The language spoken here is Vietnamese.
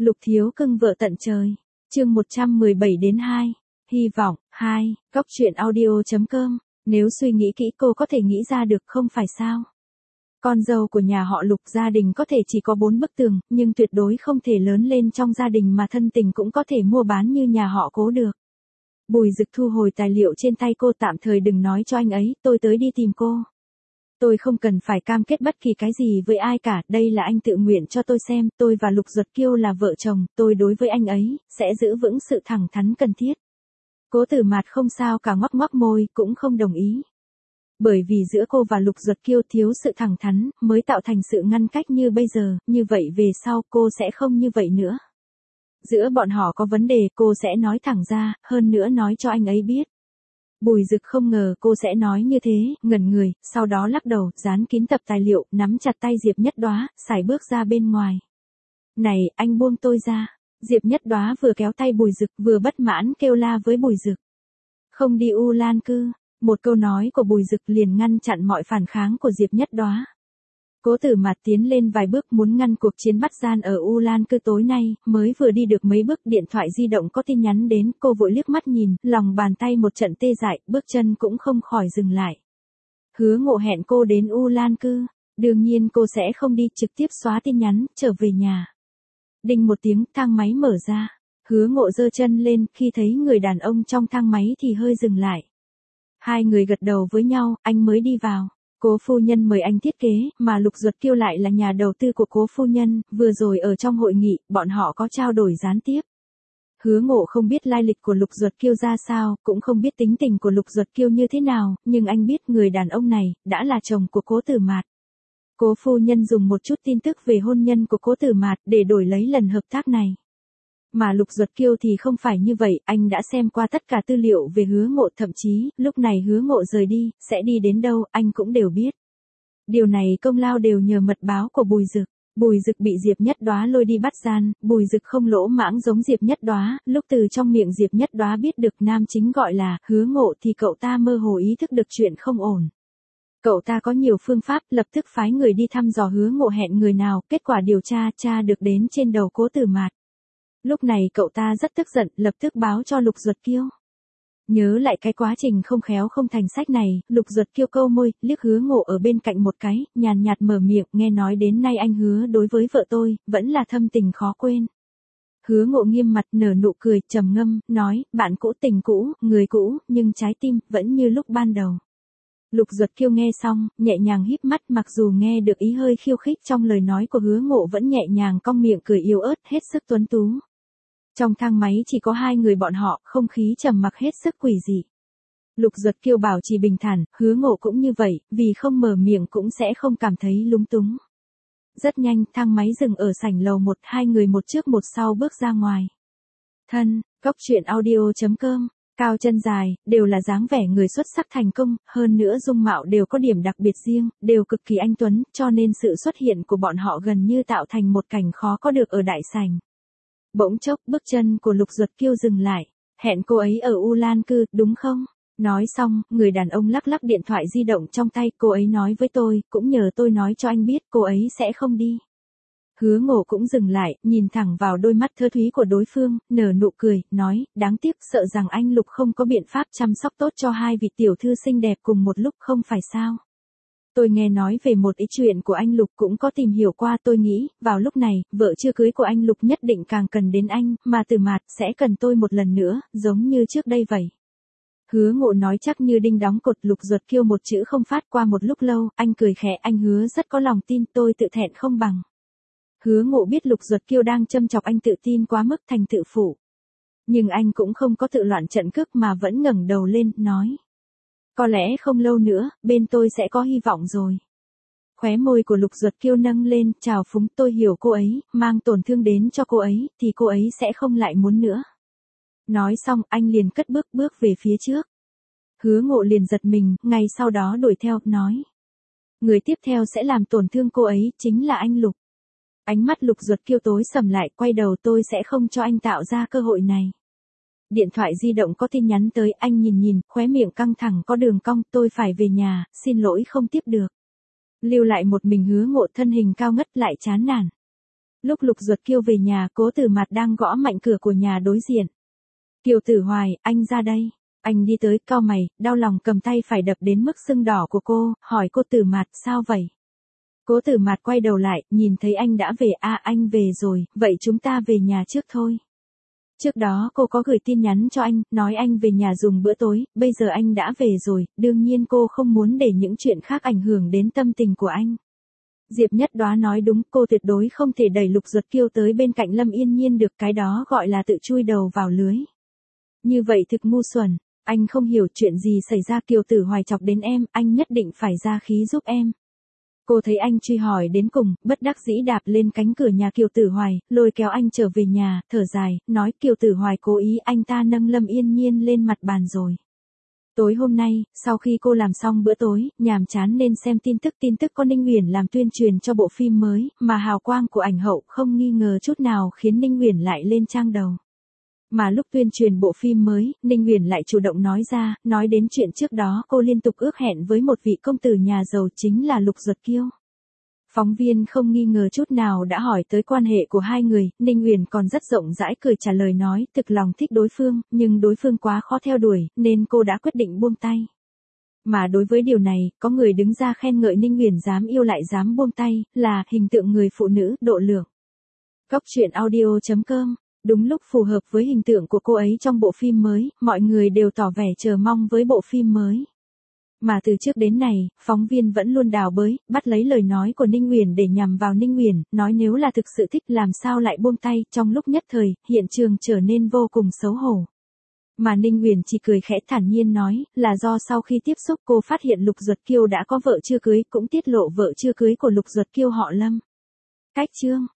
Lục thiếu cưng vợ tận trời. Chương 117-2. Hy vọng. 2. Góc truyện audio.com. Nếu suy nghĩ kỹ cô có thể nghĩ ra được không phải sao? Con dâu của nhà họ Lục, gia đình có thể chỉ có 4 bức tường, nhưng tuyệt đối không thể lớn lên trong gia đình mà thân tình cũng có thể mua bán như nhà họ Cố được. Bùi Dực thu hồi tài liệu trên tay cô, tạm thời đừng nói cho anh ấy, tôi tới đi tìm cô. Tôi không cần phải cam kết bất kỳ cái gì với ai cả, đây là anh tự nguyện cho tôi xem, tôi và Lục Duật Kiêu là vợ chồng, tôi đối với anh ấy, sẽ giữ vững sự thẳng thắn cần thiết. Cố Tử Mạt không sao cả, ngoắc ngoắc môi, cũng không đồng ý. Bởi vì giữa cô và Lục Duật Kiêu thiếu sự thẳng thắn, mới tạo thành sự ngăn cách như bây giờ, như vậy về sau cô sẽ không như vậy nữa. Giữa bọn họ có vấn đề, cô sẽ nói thẳng ra, hơn nữa nói cho anh ấy biết. Bùi Dực không ngờ cô sẽ nói như thế, ngẩn người, sau đó lắc đầu, dán kín tập tài liệu, nắm chặt tay Diệp Nhất Đóa, sải bước ra bên ngoài. Này, anh buông tôi ra. Diệp Nhất Đóa vừa kéo tay Bùi Dực, vừa bất mãn kêu la với Bùi Dực. Không đi U Lan Cư. Một câu nói của Bùi Dực liền ngăn chặn mọi phản kháng của Diệp Nhất Đóa. Cố Tử Mạt tiến lên vài bước muốn ngăn cuộc chiến bắt gian ở U Lan Cư tối nay, mới vừa đi được mấy bước điện thoại di động có tin nhắn đến, cô vội liếc mắt nhìn, lòng bàn tay một trận tê dại, bước chân cũng không khỏi dừng lại. Hứa Ngộ hẹn cô đến U Lan Cư, đương nhiên cô sẽ không đi, trực tiếp xóa tin nhắn, trở về nhà. Đinh một tiếng, thang máy mở ra. Hứa Ngộ giơ chân lên, khi thấy người đàn ông trong thang máy thì hơi dừng lại. Hai người gật đầu với nhau, anh mới đi vào. Cố phu nhân mời anh thiết kế, mà Lục Duật Kiêu lại là nhà đầu tư của cố phu nhân, vừa rồi ở trong hội nghị, bọn họ có trao đổi gián tiếp. Hứa Ngộ không biết lai lịch của Lục Duật Kiêu ra sao, cũng không biết tính tình của Lục Duật Kiêu như thế nào, nhưng anh biết người đàn ông này, đã là chồng của Cố Tử Mạt. Cố phu nhân dùng một chút tin tức về hôn nhân của Cố Tử Mạt để đổi lấy lần hợp tác này. Mà Lục Duật Kiêu thì không phải như vậy, anh đã xem qua tất cả tư liệu về Hứa Ngộ, thậm chí, lúc này Hứa Ngộ rời đi, sẽ đi đến đâu, anh cũng đều biết. Điều này công lao đều nhờ mật báo của Bùi Dực. Bùi Dực bị Diệp Nhất Đóa lôi đi bắt gian, Bùi Dực không lỗ mãng giống Diệp Nhất Đóa, lúc từ trong miệng Diệp Nhất Đóa biết được nam chính gọi là Hứa Ngộ thì cậu ta mơ hồ ý thức được chuyện không ổn. Cậu ta có nhiều phương pháp, lập tức phái người đi thăm dò Hứa Ngộ hẹn người nào, kết quả điều tra được đến trên đầu Cố Tử Mạt. Lúc này cậu ta rất tức giận, lập tức báo cho Lục Duật Kiêu. Nhớ lại cái quá trình không khéo không thành sách này, Lục Duật Kiêu câu môi, liếc Hứa Ngộ ở bên cạnh một cái, nhàn nhạt mở miệng, nghe nói đến nay anh Hứa đối với vợ tôi, vẫn là thâm tình khó quên. Hứa Ngộ nghiêm mặt nở nụ cười, trầm ngâm, nói, bạn cũ tình cũ, người cũ, nhưng trái tim, vẫn như lúc ban đầu. Lục Duật Kiêu nghe xong, nhẹ nhàng híp mắt, mặc dù nghe được ý hơi khiêu khích trong lời nói của Hứa Ngộ vẫn nhẹ nhàng cong miệng cười yếu ớt, hết sức tuấn tú. Trong thang máy chỉ có hai người bọn họ, không khí trầm mặc hết sức quỷ dị. Lục Duật Kiêu bảo trì bình thản, Hứa Ngộ cũng như vậy, vì không mở miệng cũng sẽ không cảm thấy lúng túng. Rất nhanh, thang máy dừng ở sảnh lầu 1, hai người một trước một sau bước ra ngoài. Thân, góc truyện audio.com, cao chân dài, đều là dáng vẻ người xuất sắc thành công, hơn nữa dung mạo đều có điểm đặc biệt riêng, đều cực kỳ anh tuấn, cho nên sự xuất hiện của bọn họ gần như tạo thành một cảnh khó có được ở đại sảnh. Bỗng chốc, bước chân của Lục Duật Kiêu dừng lại. Hẹn cô ấy ở U Lan Cư, đúng không? Nói xong, người đàn ông lắc lắc điện thoại di động trong tay, cô ấy nói với tôi, cũng nhờ tôi nói cho anh biết, cô ấy sẽ không đi. Hứa Ngộ cũng dừng lại, nhìn thẳng vào đôi mắt thơ thúy của đối phương, nở nụ cười, nói, đáng tiếc, sợ rằng anh Lục không có biện pháp chăm sóc tốt cho hai vị tiểu thư xinh đẹp cùng một lúc, không phải sao? Tôi nghe nói về một ít chuyện của anh Lục, cũng có tìm hiểu qua, tôi nghĩ, vào lúc này, vợ chưa cưới của anh Lục nhất định càng cần đến anh, mà Tử Mạt sẽ cần tôi một lần nữa, giống như trước đây vậy. Hứa Ngộ nói chắc như đinh đóng cột. Lục Duật Kiêu một chữ không phát. Qua một lúc lâu, anh cười khẽ, anh Hứa rất có lòng tin, tôi tự thẹn không bằng. Hứa Ngộ biết Lục Duật Kiêu đang châm chọc anh tự tin quá mức thành tự phụ. Nhưng anh cũng không có tự loạn trận cước mà vẫn ngẩng đầu lên, nói. Có lẽ không lâu nữa, bên tôi sẽ có hy vọng rồi. Khóe môi của Lục Duật Kiêu nâng lên, chào phúng, tôi hiểu cô ấy, mang tổn thương đến cho cô ấy, thì cô ấy sẽ không lại muốn nữa. Nói xong, anh liền cất bước về phía trước. Hứa Ngộ liền giật mình, ngay sau đó đuổi theo, nói. Người tiếp theo sẽ làm tổn thương cô ấy, chính là anh Lục. Ánh mắt Lục Duật Kiêu tối sầm lại, quay đầu, tôi sẽ không cho anh tạo ra cơ hội này. Điện thoại di động có tin nhắn tới, anh nhìn, khóe miệng căng thẳng có đường cong, tôi phải về nhà, xin lỗi không tiếp được. Lưu lại một mình Hứa Ngộ thân hình cao ngất lại chán nản. Lúc Lục Duật Kiêu về nhà, Cố Tử Mạt đang gõ mạnh cửa của nhà đối diện. Kiều Tử Hoài, anh ra đây. Anh đi tới, cau mày, đau lòng cầm tay phải đập đến mức sưng đỏ của cô, hỏi cô Tử Mạt, sao vậy? Cố Tử Mạt quay đầu lại, nhìn thấy anh đã về, anh về rồi, vậy chúng ta về nhà trước thôi. Trước đó cô có gửi tin nhắn cho anh, nói anh về nhà dùng bữa tối, bây giờ anh đã về rồi, đương nhiên cô không muốn để những chuyện khác ảnh hưởng đến tâm tình của anh. Diệp Nhất Đóa nói đúng, cô tuyệt đối không thể đẩy Lục Duật Kiêu tới bên cạnh Lâm Yên Nhiên được, cái đó gọi là tự chui đầu vào lưới. Như vậy thực ngu xuẩn, anh không hiểu chuyện gì xảy ra. Kiều Tử Hoài chọc đến em, anh nhất định phải ra khí giúp em. Cô thấy anh truy hỏi đến cùng, bất đắc dĩ đạp lên cánh cửa nhà Kiều Tử Hoài, lôi kéo anh trở về nhà, thở dài, nói Kiều Tử Hoài cố ý, anh ta nâng Lâm Yên Nhiên lên mặt bàn rồi. Tối hôm nay, sau khi cô làm xong bữa tối, nhàm chán nên xem tin tức có Ninh Uyển làm tuyên truyền cho bộ phim mới, mà hào quang của ảnh hậu không nghi ngờ chút nào khiến Ninh Uyển lại lên trang đầu. Mà lúc tuyên truyền bộ phim mới, Ninh Uyển lại chủ động nói ra, nói đến chuyện trước đó cô liên tục ước hẹn với một vị công tử nhà giàu chính là Lục Duật Kiêu. Phóng viên không nghi ngờ chút nào đã hỏi tới quan hệ của hai người, Ninh Uyển còn rất rộng rãi cười trả lời nói, thực lòng thích đối phương, nhưng đối phương quá khó theo đuổi, nên cô đã quyết định buông tay. Mà đối với điều này, có người đứng ra khen ngợi Ninh Uyển dám yêu lại dám buông tay, là hình tượng người phụ nữ độ lượng. Góc truyện audio.com. Đúng lúc phù hợp với hình tượng của cô ấy trong bộ phim mới, mọi người đều tỏ vẻ chờ mong với bộ phim mới. Mà từ trước đến nay, phóng viên vẫn luôn đào bới, bắt lấy lời nói của Ninh Uyển để nhằm vào Ninh Uyển, nói nếu là thực sự thích làm sao lại buông tay, trong lúc nhất thời, hiện trường trở nên vô cùng xấu hổ. Mà Ninh Uyển chỉ cười khẽ thản nhiên nói, là do sau khi tiếp xúc cô phát hiện Lục Duật Kiêu đã có vợ chưa cưới, cũng tiết lộ vợ chưa cưới của Lục Duật Kiêu họ Lâm. Cách chương.